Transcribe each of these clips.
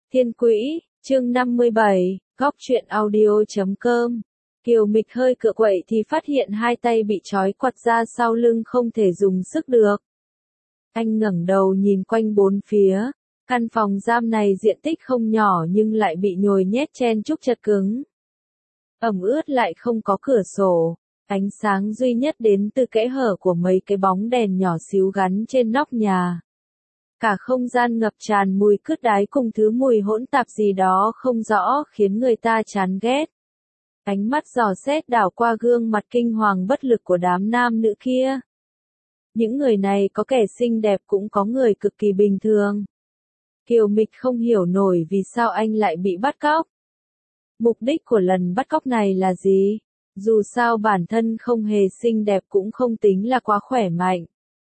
Thiên Quỹ, chương 57, góc truyện audio.com. Kiều Mịch hơi cựa quậy thì phát hiện hai tay bị trói quặt ra sau lưng không thể dùng sức được. Anh ngẩng đầu nhìn quanh bốn phía, căn phòng giam này diện tích không nhỏ nhưng lại bị nhồi nhét chen chúc chật cứng. Ẩm ướt lại không có cửa sổ, ánh sáng duy nhất đến từ kẽ hở của mấy cái bóng đèn nhỏ xíu gắn trên nóc nhà. Cả không gian ngập tràn mùi cứt đái cùng thứ mùi hỗn tạp gì đó không rõ khiến người ta chán ghét. Ánh mắt dò xét đảo qua gương mặt kinh hoàng bất lực của đám nam nữ kia. Những người này có kẻ xinh đẹp cũng có người cực kỳ bình thường. Kiều Mịch không hiểu nổi vì sao anh lại bị bắt cóc. Mục đích của lần bắt cóc này là gì? Dù sao bản thân không hề xinh đẹp cũng không tính là quá khỏe mạnh.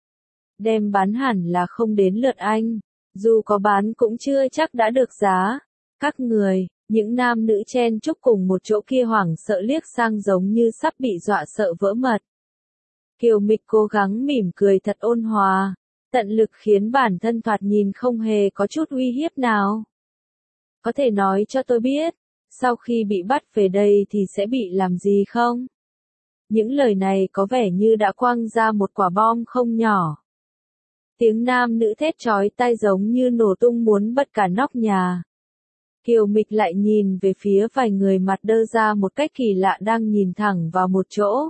Đem bán hẳn là không đến lượt anh, dù có bán cũng chưa chắc đã được giá. Các người, những nam nữ chen chúc cùng một chỗ kia hoảng sợ liếc sang giống như sắp bị dọa sợ vỡ mật. Kiều Mịch cố gắng mỉm cười thật ôn hòa, tận lực khiến bản thân thoạt nhìn không hề có chút uy hiếp nào. Có thể nói cho tôi biết, sau khi bị bắt về đây thì sẽ bị làm gì không? Những lời này có vẻ như đã quăng ra một quả bom không nhỏ. Tiếng nam nữ thét chói tai giống như nổ tung muốn bật cả nóc nhà. Kiều Mịch lại nhìn về phía vài người mặt đơ ra một cách kỳ lạ đang nhìn thẳng vào một chỗ.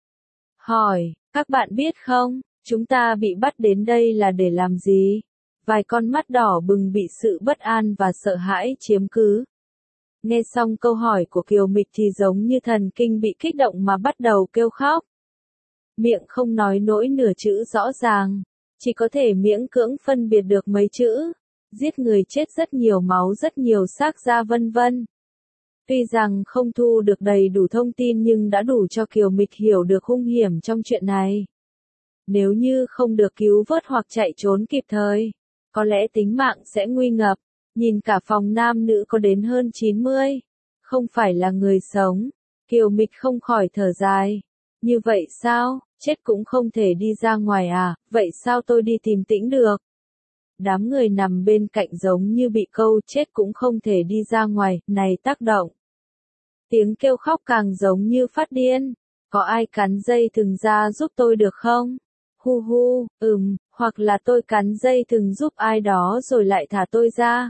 Hỏi, các bạn biết không, chúng ta bị bắt đến đây là để làm gì? Vài con mắt đỏ bừng bị sự bất an và sợ hãi chiếm cứ. Nghe xong câu hỏi của Kiều Mịch thì giống như thần kinh bị kích động mà bắt đầu kêu khóc. Miệng không nói nổi nửa chữ rõ ràng. Chỉ có thể miễn cưỡng phân biệt được mấy chữ, giết người chết rất nhiều máu rất nhiều xác da vân vân. Tuy rằng không thu được đầy đủ thông tin nhưng đã đủ cho Kiều Mịch hiểu được hung hiểm trong chuyện này. Nếu như không được cứu vớt hoặc chạy trốn kịp thời, có lẽ tính mạng sẽ nguy ngập. Nhìn cả phòng nam nữ có đến hơn 90, không phải là người sống, Kiều Mịch không khỏi thở dài. Như vậy sao? Chết cũng không thể đi ra ngoài à, vậy sao tôi đi tìm Tĩnh được? Đám người nằm bên cạnh giống như bị câu chết cũng không thể đi ra ngoài, này tác động. Tiếng kêu khóc càng giống như phát điên, có ai cắn dây thừng ra giúp tôi được không? Hu hu, hoặc là tôi cắn dây thừng giúp ai đó rồi lại thả tôi ra.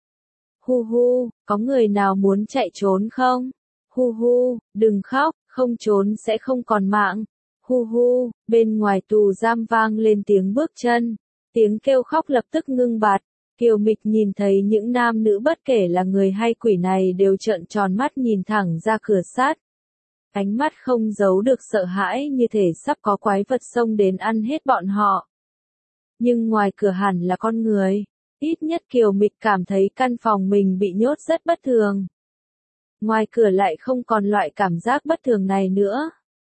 Hu hu, có người nào muốn chạy trốn không? Hu hu, đừng khóc, không trốn sẽ không còn mạng. Hu hu, bên ngoài tù giam vang lên tiếng bước chân, tiếng kêu khóc lập tức ngưng bặt. Kiều Mịch nhìn thấy những nam nữ bất kể là người hay quỷ này đều trợn tròn mắt nhìn thẳng ra cửa sắt. Ánh mắt không giấu được sợ hãi như thể sắp có quái vật xông đến ăn hết bọn họ. Nhưng ngoài cửa hẳn là con người, ít nhất Kiều Mịch cảm thấy căn phòng mình bị nhốt rất bất thường. Ngoài cửa lại không còn loại cảm giác bất thường này nữa.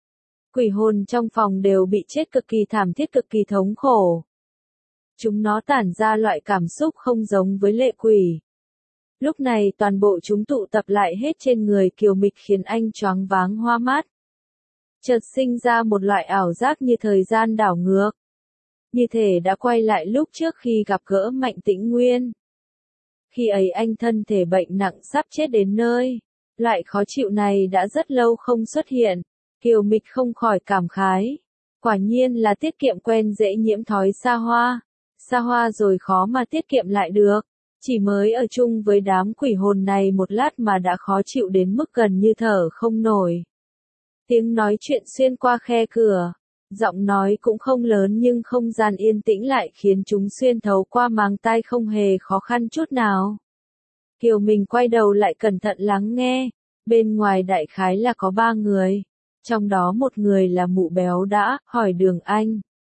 Quỷ hồn trong phòng đều bị chết cực kỳ thảm thiết cực kỳ thống khổ. Chúng nó tản ra loại cảm xúc không giống với lệ quỷ. Lúc này toàn bộ chúng tụ tập lại hết trên người Kiều Mịch khiến anh choáng váng hoa mắt. Chợt sinh ra một loại ảo giác như thời gian đảo ngược. Như thể đã quay lại lúc trước khi gặp gỡ Mạnh Tĩnh Nguyên. Khi ấy anh thân thể bệnh nặng sắp chết đến nơi. Loại khó chịu này đã rất lâu không xuất hiện. Kiều Mịch không khỏi cảm khái. Quả nhiên là tiết kiệm quen dễ nhiễm thói xa hoa. Xa hoa rồi khó mà tiết kiệm lại được. Chỉ mới ở chung với đám quỷ hồn này một lát mà đã khó chịu đến mức gần như thở không nổi. Tiếng nói chuyện xuyên qua khe cửa. Giọng nói cũng không lớn nhưng không gian yên tĩnh lại khiến chúng xuyên thấu qua màng tai không hề khó khăn chút nào. Kiều Mịch quay đầu lại cẩn thận lắng nghe. Bên ngoài đại khái là có 3 người. Trong đó một người là mụ béo đã hỏi đường anh.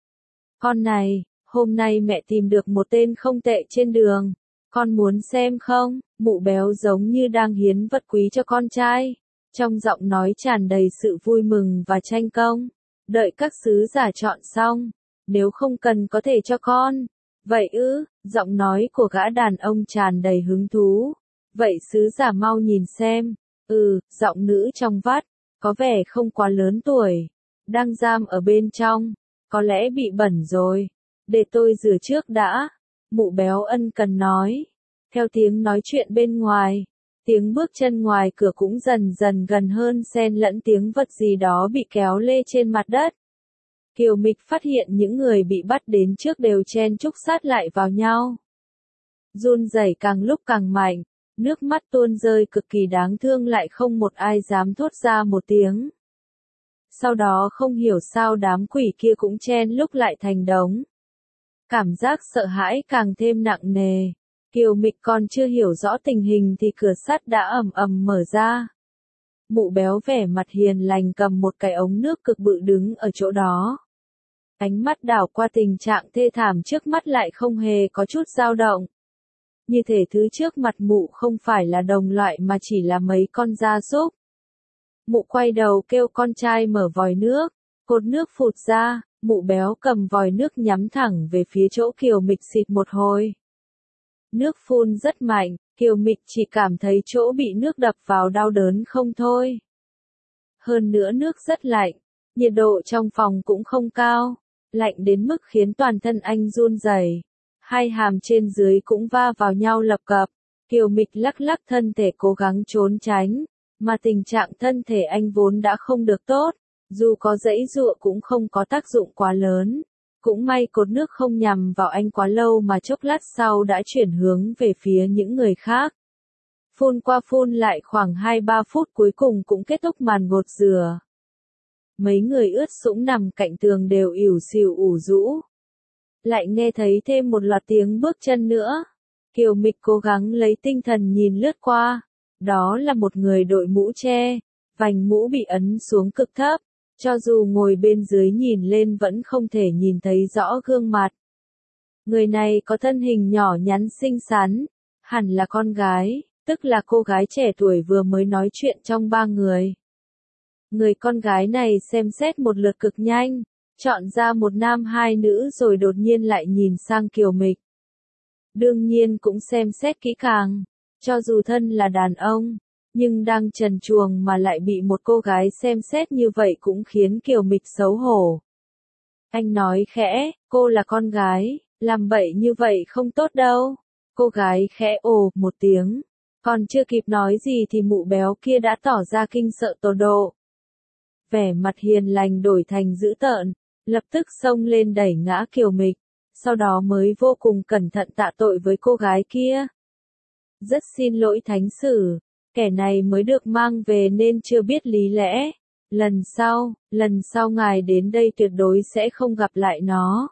Con này, hôm nay mẹ tìm được một tên không tệ trên đường. Con muốn xem không? Mụ béo giống như đang hiến vật quý cho con trai. Trong giọng nói tràn đầy sự vui mừng và tranh công. Đợi các sứ giả chọn xong. Nếu không cần có thể cho con. Vậy ư, giọng nói của gã đàn ông tràn đầy hứng thú. Vậy sứ giả mau nhìn xem. Giọng nữ trong vắt. Có vẻ không quá lớn tuổi. Đang giam ở bên trong. Có lẽ bị bẩn rồi. Để tôi rửa trước đã. Mụ béo ân cần nói. Theo tiếng nói chuyện bên ngoài, tiếng bước chân ngoài cửa cũng dần dần gần hơn xen lẫn tiếng vật gì đó bị kéo lê trên mặt đất. Kiều Mịch phát hiện những người bị bắt đến trước đều chen chúc sát lại vào nhau. Run rẩy càng lúc càng mạnh, nước mắt tuôn rơi cực kỳ đáng thương lại không một ai dám thốt ra một tiếng. Sau đó không hiểu sao đám quỷ kia cũng chen lúc lại thành đống. Cảm giác sợ hãi càng thêm nặng nề. Kiều Mịch còn chưa hiểu rõ tình hình thì cửa sắt đã ầm ầm mở ra. Mụ béo vẻ mặt hiền lành cầm một cái ống nước cực bự đứng ở chỗ đó. Ánh mắt đảo qua tình trạng thê thảm trước mắt lại không hề có chút dao động. Như thể thứ trước mặt mụ không phải là đồng loại mà chỉ là mấy con gia súc. Mụ quay đầu kêu con trai mở vòi nước, cột nước phụt ra, mụ béo cầm vòi nước nhắm thẳng về phía chỗ Kiều Mịch xịt một hồi. Nước phun rất mạnh, Kiều Mịch chỉ cảm thấy chỗ bị nước đập vào đau đớn không thôi. Hơn nữa nước rất lạnh, nhiệt độ trong phòng cũng không cao, lạnh đến mức khiến toàn thân anh run rẩy. Hai hàm trên dưới cũng va vào nhau lập cập. Kiều Mịch lắc lắc thân thể cố gắng trốn tránh, mà tình trạng thân thể anh vốn đã không được tốt, dù có giãy giụa cũng không có tác dụng quá lớn. Cũng may cột nước không nhằm vào anh quá lâu mà chốc lát sau đã chuyển hướng về phía những người khác. Phun qua phun lại khoảng 2-3 phút cuối cùng cũng kết thúc màn gột rửa. Mấy người ướt sũng nằm cạnh tường đều ỉu xìu ủ rũ. Lại nghe thấy thêm một loạt tiếng bước chân nữa. Kiều Mịch cố gắng lấy tinh thần nhìn lướt qua. Đó là một người đội mũ che, vành mũ bị ấn xuống cực thấp. Cho dù ngồi bên dưới nhìn lên vẫn không thể nhìn thấy rõ gương mặt. Người này có thân hình nhỏ nhắn xinh xắn, hẳn là con gái, tức là cô gái trẻ tuổi vừa mới nói chuyện trong ba người. Người con gái này xem xét một lượt cực nhanh, chọn ra một nam hai nữ rồi đột nhiên lại nhìn sang Kiều Mịch. Đương nhiên cũng xem xét kỹ càng, cho dù thân là đàn ông, nhưng đang trần truồng mà lại bị một cô gái xem xét như vậy cũng khiến Kiều Mịch xấu hổ. Anh nói khẽ, cô là con gái, làm bậy như vậy không tốt đâu. Cô gái khẽ ồ một tiếng, còn chưa kịp nói gì thì mụ béo kia đã tỏ ra kinh sợ tột độ. Vẻ mặt hiền lành đổi thành dữ tợn, lập tức xông lên đẩy ngã Kiều Mịch, sau đó mới vô cùng cẩn thận tạ tội với cô gái kia. Rất xin lỗi thánh sử, kẻ này mới được mang về nên chưa biết lý lẽ. Lần sau ngài đến đây tuyệt đối sẽ không gặp lại nó.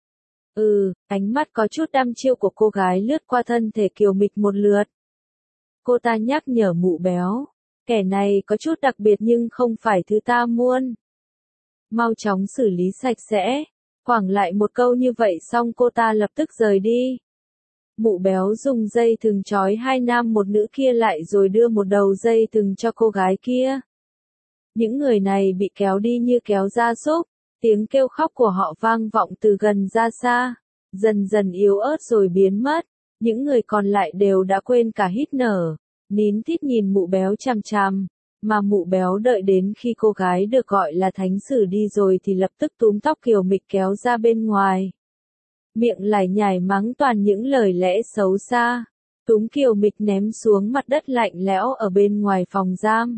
Ánh mắt có chút đăm chiêu của cô gái lướt qua thân thể Kiều Mịch một lượt. Cô ta nhắc nhở mụ béo, kẻ này có chút đặc biệt nhưng không phải thứ ta muốn. Mau chóng xử lý sạch sẽ. Quẳng lại một câu như vậy xong cô ta lập tức rời đi. Mụ béo dùng dây thừng trói hai nam một nữ kia lại rồi đưa một đầu dây thừng cho cô gái kia. Những người này bị kéo đi như kéo gia súc, tiếng kêu khóc của họ vang vọng từ gần ra xa, dần dần yếu ớt rồi biến mất. Những người còn lại đều đã quên cả hít nở, nín thít nhìn mụ béo chằm chằm. Mà mụ béo đợi đến khi cô gái được gọi là thánh sử đi rồi thì lập tức túm tóc Kiều Mịch kéo ra bên ngoài. Miệng lải nhải mắng toàn những lời lẽ xấu xa. Túm Kiều Mịch ném xuống mặt đất lạnh lẽo ở bên ngoài phòng giam.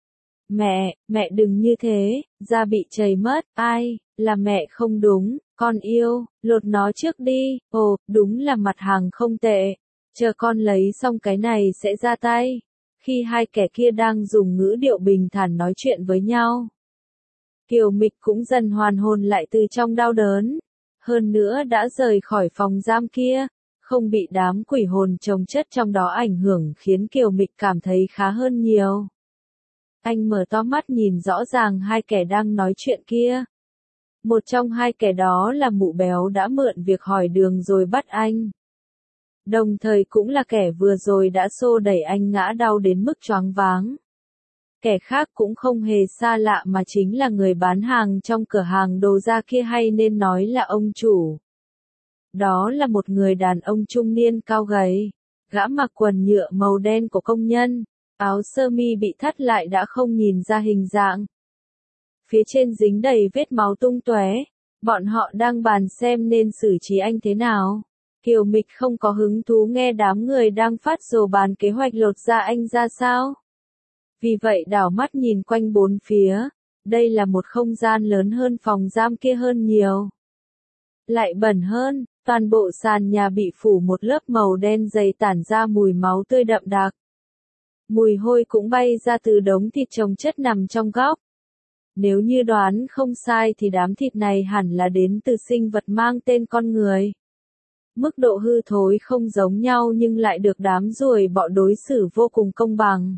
Mẹ đừng như thế, da bị chảy mất, là mẹ không đúng, con yêu, lột nó trước đi, đúng là mặt hàng không tệ. Chờ con lấy xong cái này sẽ ra tay. Khi hai kẻ kia đang dùng ngữ điệu bình thản nói chuyện với nhau, Kiều Mịch cũng dần hoàn hồn lại từ trong đau đớn. Hơn nữa đã rời khỏi phòng giam kia, không bị đám quỷ hồn chồng chất trong đó ảnh hưởng khiến Kiều Mịch cảm thấy khá hơn nhiều. Anh mở to mắt nhìn rõ ràng hai kẻ đang nói chuyện kia. Một trong hai kẻ đó là mụ béo đã mượn việc hỏi đường rồi bắt anh. Đồng thời cũng là kẻ vừa rồi đã xô đẩy anh ngã đau đến mức choáng váng. Kẻ khác cũng không hề xa lạ mà chính là người bán hàng trong cửa hàng đồ da kia, hay nên nói là ông chủ. Đó là một người đàn ông trung niên cao gầy. Gã mặc quần nhựa màu đen của công nhân, áo sơ mi bị thắt lại đã không nhìn ra hình dạng. Phía trên dính đầy vết máu tung tóe. Bọn họ đang bàn xem nên xử trí anh thế nào. Kiều Mịch không có hứng thú nghe đám người đang phát rồ bàn kế hoạch lột da anh ra sao. Vì vậy đảo mắt nhìn quanh bốn phía, đây là một không gian lớn hơn phòng giam kia hơn nhiều. Lại bẩn hơn, toàn bộ sàn nhà bị phủ một lớp màu đen dày tản ra mùi máu tươi đậm đặc. Mùi hôi cũng bay ra từ đống thịt chồng chất nằm trong góc. Nếu như đoán không sai thì đám thịt này hẳn là đến từ sinh vật mang tên con người. Mức độ hư thối không giống nhau nhưng lại được đám ruồi bọ đối xử vô cùng công bằng.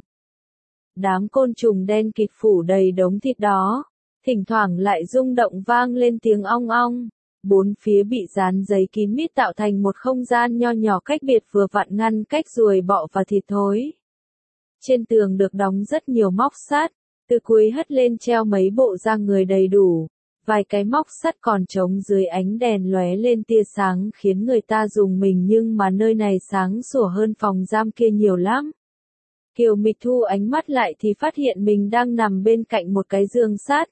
Đám côn trùng đen kịt phủ đầy đống thịt đó, thỉnh thoảng lại rung động vang lên tiếng ong ong. Bốn phía bị dán giấy kín mít tạo thành một không gian nho nhỏ cách biệt vừa vặn ngăn cách ruồi bọ và thịt thối. Trên tường được đóng rất nhiều móc sắt, từ cuối hất lên treo mấy bộ da người đầy đủ. Vài cái móc sắt còn trống dưới ánh đèn lóe lên tia sáng khiến người ta rùng mình nhưng mà nơi này sáng sủa hơn phòng giam kia nhiều lắm. Kiều Mịch thu ánh mắt lại thì phát hiện mình đang nằm bên cạnh một cái giường sắt.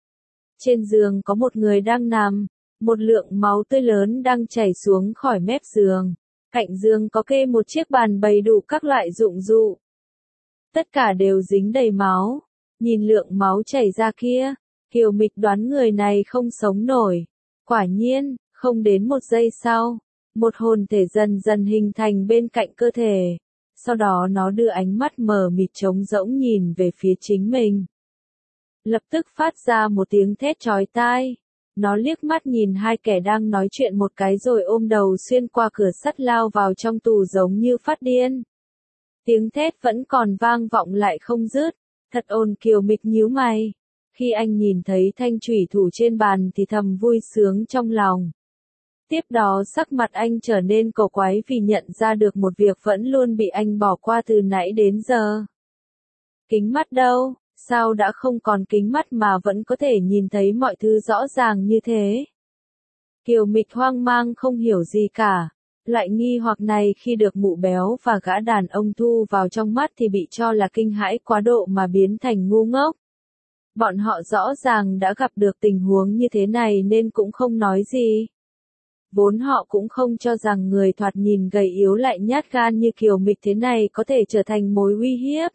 Trên giường có một người đang nằm, một lượng máu tươi lớn đang chảy xuống khỏi mép giường. Cạnh giường có kê một chiếc bàn bày đủ các loại dụng cụ. Tất cả đều dính đầy máu. Nhìn lượng máu chảy ra kia, Kiều Mịch đoán người này không sống nổi. Quả nhiên, không đến một giây sau, một hồn thể dần dần hình thành bên cạnh cơ thể. Sau đó nó đưa ánh mắt mờ mịt trống rỗng nhìn về phía chính mình. Lập tức phát ra một tiếng thét chói tai. Nó liếc mắt nhìn hai kẻ đang nói chuyện một cái rồi ôm đầu xuyên qua cửa sắt lao vào trong tù giống như phát điên. Tiếng thét vẫn còn vang vọng lại không dứt. Thật ồn. Kiều Mịch nhíu mày. Khi anh nhìn thấy thanh chủy thủ trên bàn thì thầm vui sướng trong lòng. Tiếp đó sắc mặt anh trở nên cổ quái vì nhận ra được một việc vẫn luôn bị anh bỏ qua từ nãy đến giờ. Kính mắt đâu? Sao đã không còn kính mắt mà vẫn có thể nhìn thấy mọi thứ rõ ràng như thế? Kiều Mịch hoang mang không hiểu gì cả. Loại nghi hoặc này khi được mụ béo và gã đàn ông thu vào trong mắt thì bị cho là kinh hãi quá độ mà biến thành ngu ngốc. Bọn họ rõ ràng đã gặp được tình huống như thế này nên cũng không nói gì. Vốn họ cũng không cho rằng người thoạt nhìn gầy yếu lại nhát gan như Kiều Mịch thế này có thể trở thành mối uy hiếp.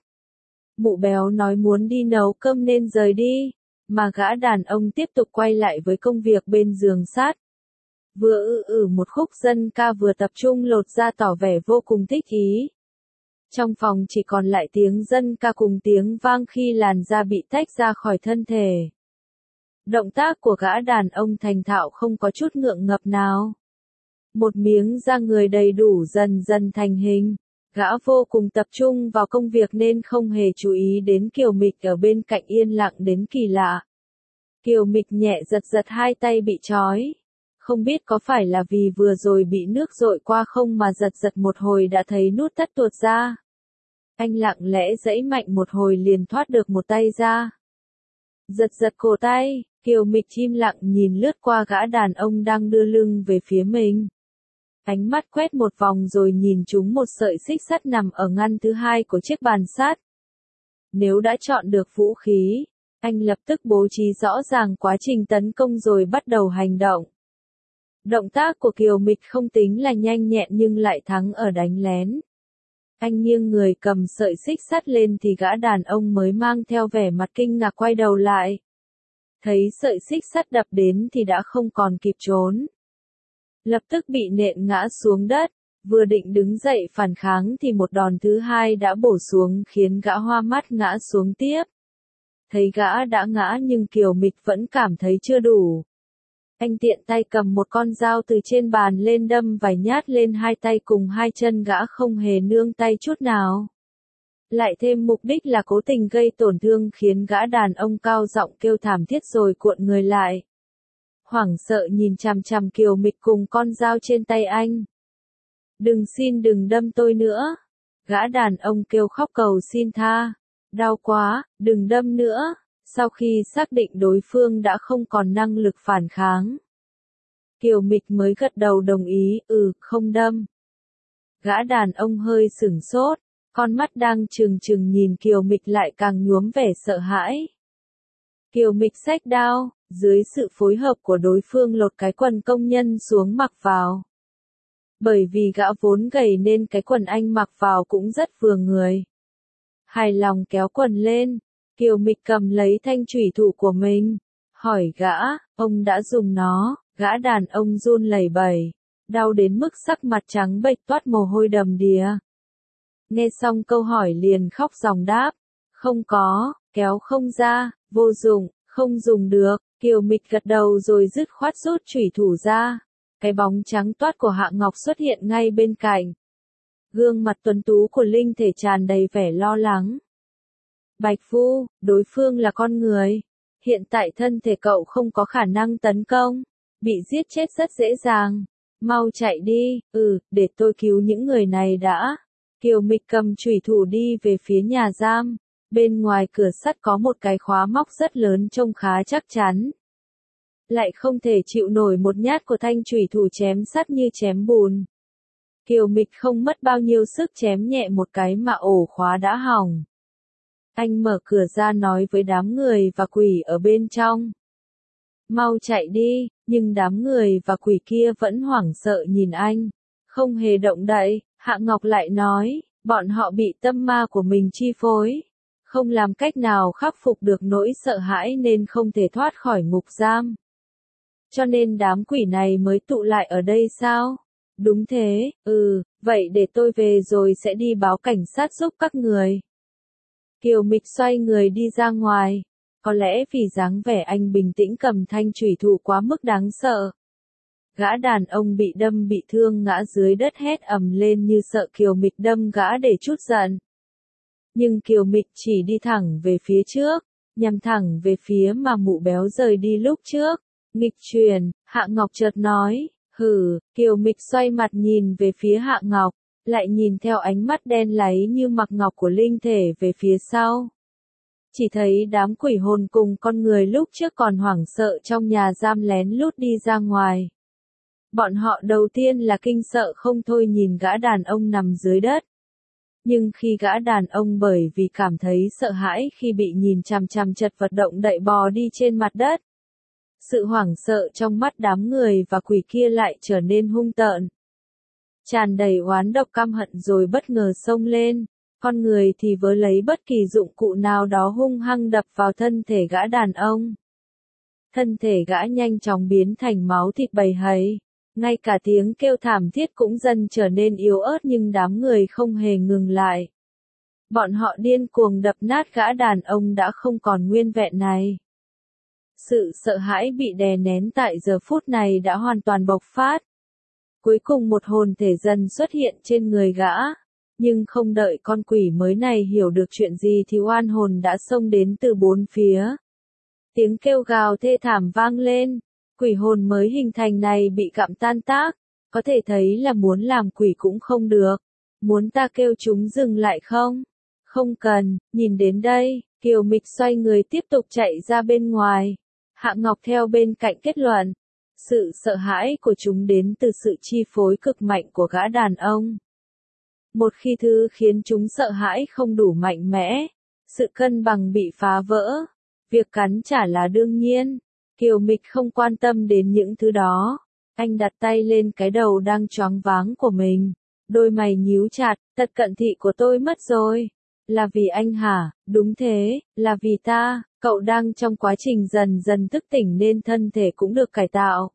Mụ béo nói muốn đi nấu cơm nên rời đi, mà gã đàn ông tiếp tục quay lại với công việc bên giường sắt. Vừa một khúc dân ca vừa tập trung lột da tỏ vẻ vô cùng thích ý. Trong phòng chỉ còn lại tiếng dân ca cùng tiếng vang khi làn da bị tách ra khỏi thân thể. Động tác của gã đàn ông thành thạo không có chút ngượng ngập nào. Một miếng da người đầy đủ dần dần thành hình. Gã vô cùng tập trung vào công việc nên không hề chú ý đến Kiều Mịch ở bên cạnh yên lặng đến kỳ lạ. Kiều Mịch nhẹ giật giật hai tay bị trói. Không biết có phải là vì vừa rồi bị nước dội qua không mà giật giật một hồi đã thấy nút thắt tuột ra. Anh lặng lẽ giãy mạnh một hồi liền thoát được một tay ra. Giật giật cổ tay, Kiều Mịch im lặng nhìn lướt qua gã đàn ông đang đưa lưng về phía mình. Ánh mắt quét một vòng rồi nhìn trúng một sợi xích sắt nằm ở ngăn thứ hai của chiếc bàn sắt. Nếu đã chọn được vũ khí, anh lập tức bố trí rõ ràng quá trình tấn công rồi bắt đầu hành động. Động tác của Kiều Mịch không tính là nhanh nhẹn nhưng lại thắng ở đánh lén. Anh nghiêng người cầm sợi xích sắt lên thì gã đàn ông mới mang theo vẻ mặt kinh ngạc quay đầu lại. Thấy sợi xích sắt đập đến thì đã không còn kịp trốn. Lập tức bị nện ngã xuống đất, vừa định đứng dậy phản kháng thì một đòn thứ hai đã bổ xuống khiến gã hoa mắt ngã xuống tiếp. Thấy gã đã ngã nhưng Kiều Mịch vẫn cảm thấy chưa đủ. Anh tiện tay cầm một con dao từ trên bàn lên đâm vài nhát lên hai tay cùng hai chân gã không hề nương tay chút nào. Lại thêm mục đích là cố tình gây tổn thương khiến gã đàn ông cao giọng kêu thảm thiết rồi cuộn người lại. Hoảng sợ nhìn chằm chằm Kiều Mịch cùng con dao trên tay anh. Đừng đâm tôi nữa. Gã đàn ông kêu khóc cầu xin tha. Đau quá, đừng đâm nữa. Sau khi xác định đối phương đã không còn năng lực phản kháng, Kiều Mịch mới gật đầu đồng ý, không đâm. Gã đàn ông hơi sửng sốt, con mắt đang trừng trừng nhìn Kiều Mịch lại càng nhuốm vẻ sợ hãi. Kiều Mịch xách đao, dưới sự phối hợp của đối phương lột cái quần công nhân xuống mặc vào. bởi vì gã vốn gầy nên cái quần anh mặc vào cũng rất vừa người. Hài lòng kéo quần lên, Kiều Mịch cầm lấy thanh chủy thủ của mình, hỏi gã, ông đã dùng nó, gã đàn ông run lẩy bẩy, đau đến mức sắc mặt trắng bệch toát mồ hôi đầm đìa. Nghe xong câu hỏi liền khóc ròng đáp, không có, kéo không ra, vô dụng, không dùng được. Kiều Mịch gật đầu rồi dứt khoát rút chủy thủ ra. Cái bóng trắng toát của Hạ Ngọc xuất hiện ngay bên cạnh. Gương mặt tuấn tú của Linh Thể tràn đầy vẻ lo lắng. Bạch Phu, đối phương là con người. Hiện tại thân thể cậu không có khả năng tấn công. Bị giết chết rất dễ dàng. Mau chạy đi, để tôi cứu những người này đã. Kiều Mịch cầm chủy thủ đi về phía nhà giam. Bên ngoài cửa sắt có một cái khóa móc rất lớn trông khá chắc chắn. Lại không thể chịu nổi một nhát của thanh chủy thủ chém sắt như chém bùn. Kiều Mịch không mất bao nhiêu sức chém nhẹ một cái mà ổ khóa đã hỏng. Anh mở cửa ra nói với đám người và quỷ ở bên trong. Mau chạy đi, nhưng đám người và quỷ kia vẫn hoảng sợ nhìn anh. Không hề động đậy, Hạ Ngọc lại nói, bọn họ bị tâm ma của mình chi phối. Không làm cách nào khắc phục được nỗi sợ hãi nên không thể thoát khỏi ngục giam. Cho nên đám quỷ này mới tụ lại ở đây sao? Đúng thế, vậy để tôi về rồi sẽ đi báo cảnh sát giúp các người. Kiều Mịch xoay người đi ra ngoài. Có lẽ vì dáng vẻ anh bình tĩnh cầm thanh chủy thủ quá mức đáng sợ. Gã đàn ông bị đâm bị thương ngã dưới đất hét ầm lên như sợ Kiều Mịch đâm gã để trút giận. Nhưng Kiều Mịch chỉ đi thẳng về phía trước, nhằm thẳng về phía mà mụ béo rời đi lúc trước. Nghịch truyền, Hạ Ngọc chợt nói, Kiều Mịch xoay mặt nhìn về phía Hạ Ngọc, lại nhìn theo ánh mắt đen láy như mặc ngọc của Linh Thể về phía sau. Chỉ thấy đám quỷ hồn cùng con người lúc trước còn hoảng sợ trong nhà giam lén lút đi ra ngoài. Bọn họ đầu tiên là kinh sợ không thôi nhìn gã đàn ông nằm dưới đất. Nhưng khi gã đàn ông bởi vì cảm thấy sợ hãi khi bị nhìn chằm chằm chật vật động đậy bò đi trên mặt đất. Sự hoảng sợ trong mắt đám người và quỷ kia lại trở nên hung tợn. Tràn đầy oán độc căm hận rồi bất ngờ xông lên, con người thì vớ lấy bất kỳ dụng cụ nào đó hung hăng đập vào thân thể gã đàn ông. Thân thể gã nhanh chóng biến thành máu thịt bầy hấy, ngay cả tiếng kêu thảm thiết cũng dần trở nên yếu ớt nhưng đám người không hề ngừng lại. Bọn họ điên cuồng đập nát gã đàn ông đã không còn nguyên vẹn này. Sự sợ hãi bị đè nén tại giờ phút này đã hoàn toàn bộc phát. Cuối cùng một hồn thể dần xuất hiện trên người gã, nhưng không đợi con quỷ mới này hiểu được chuyện gì thì oan hồn đã xông đến từ bốn phía. Tiếng kêu gào thê thảm vang lên, quỷ hồn mới hình thành này bị gặm tan tác, có thể thấy là muốn làm quỷ cũng không được. Muốn ta kêu chúng dừng lại không? Không cần, nhìn đến đây, Kiều Mịch xoay người tiếp tục chạy ra bên ngoài. Hạ Ngọc theo bên cạnh kết luận. Sự sợ hãi của chúng đến từ sự chi phối cực mạnh của gã đàn ông. Một khi thứ khiến chúng sợ hãi không đủ mạnh mẽ, sự cân bằng bị phá vỡ, việc cắn trả là đương nhiên. Kiều Mịch không quan tâm đến những thứ đó. Anh đặt tay lên cái đầu đang choáng váng của mình. Đôi mày nhíu chặt, tật cận thị của tôi mất rồi. Là vì anh hả? Đúng thế, là vì ta. Cậu đang trong quá trình dần dần thức tỉnh nên thân thể cũng được cải tạo.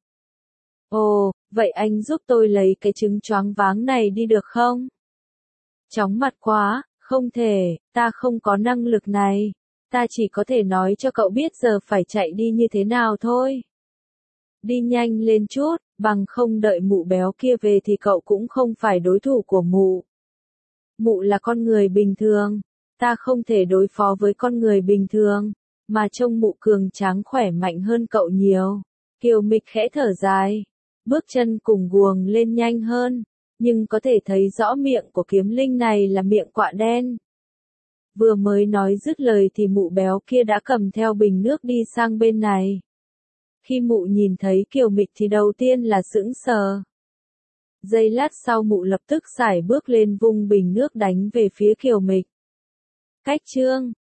Ồ, vậy anh giúp tôi lấy cái chứng choáng váng này đi được không? Chóng mặt quá, không thể, ta không có năng lực này. Ta chỉ có thể nói cho cậu biết giờ phải chạy đi như thế nào thôi. Đi nhanh lên chút, bằng không đợi mụ béo kia về thì cậu cũng không phải đối thủ của mụ. Mụ là con người bình thường, ta không thể đối phó với con người bình thường, mà trông mụ cường tráng khỏe mạnh hơn cậu nhiều. Kiều Mịch khẽ thở dài, bước chân cùng guồng lên nhanh hơn, nhưng có thể thấy rõ miệng của kiếm linh này là miệng quạ đen. Vừa mới nói dứt lời thì mụ béo kia đã cầm theo bình nước đi sang bên này. Khi mụ nhìn thấy Kiều Mịch thì đầu tiên là sững sờ. Giây lát sau mụ lập tức sải bước lên vung bình nước đánh về phía Kiều Mịch. Cách chương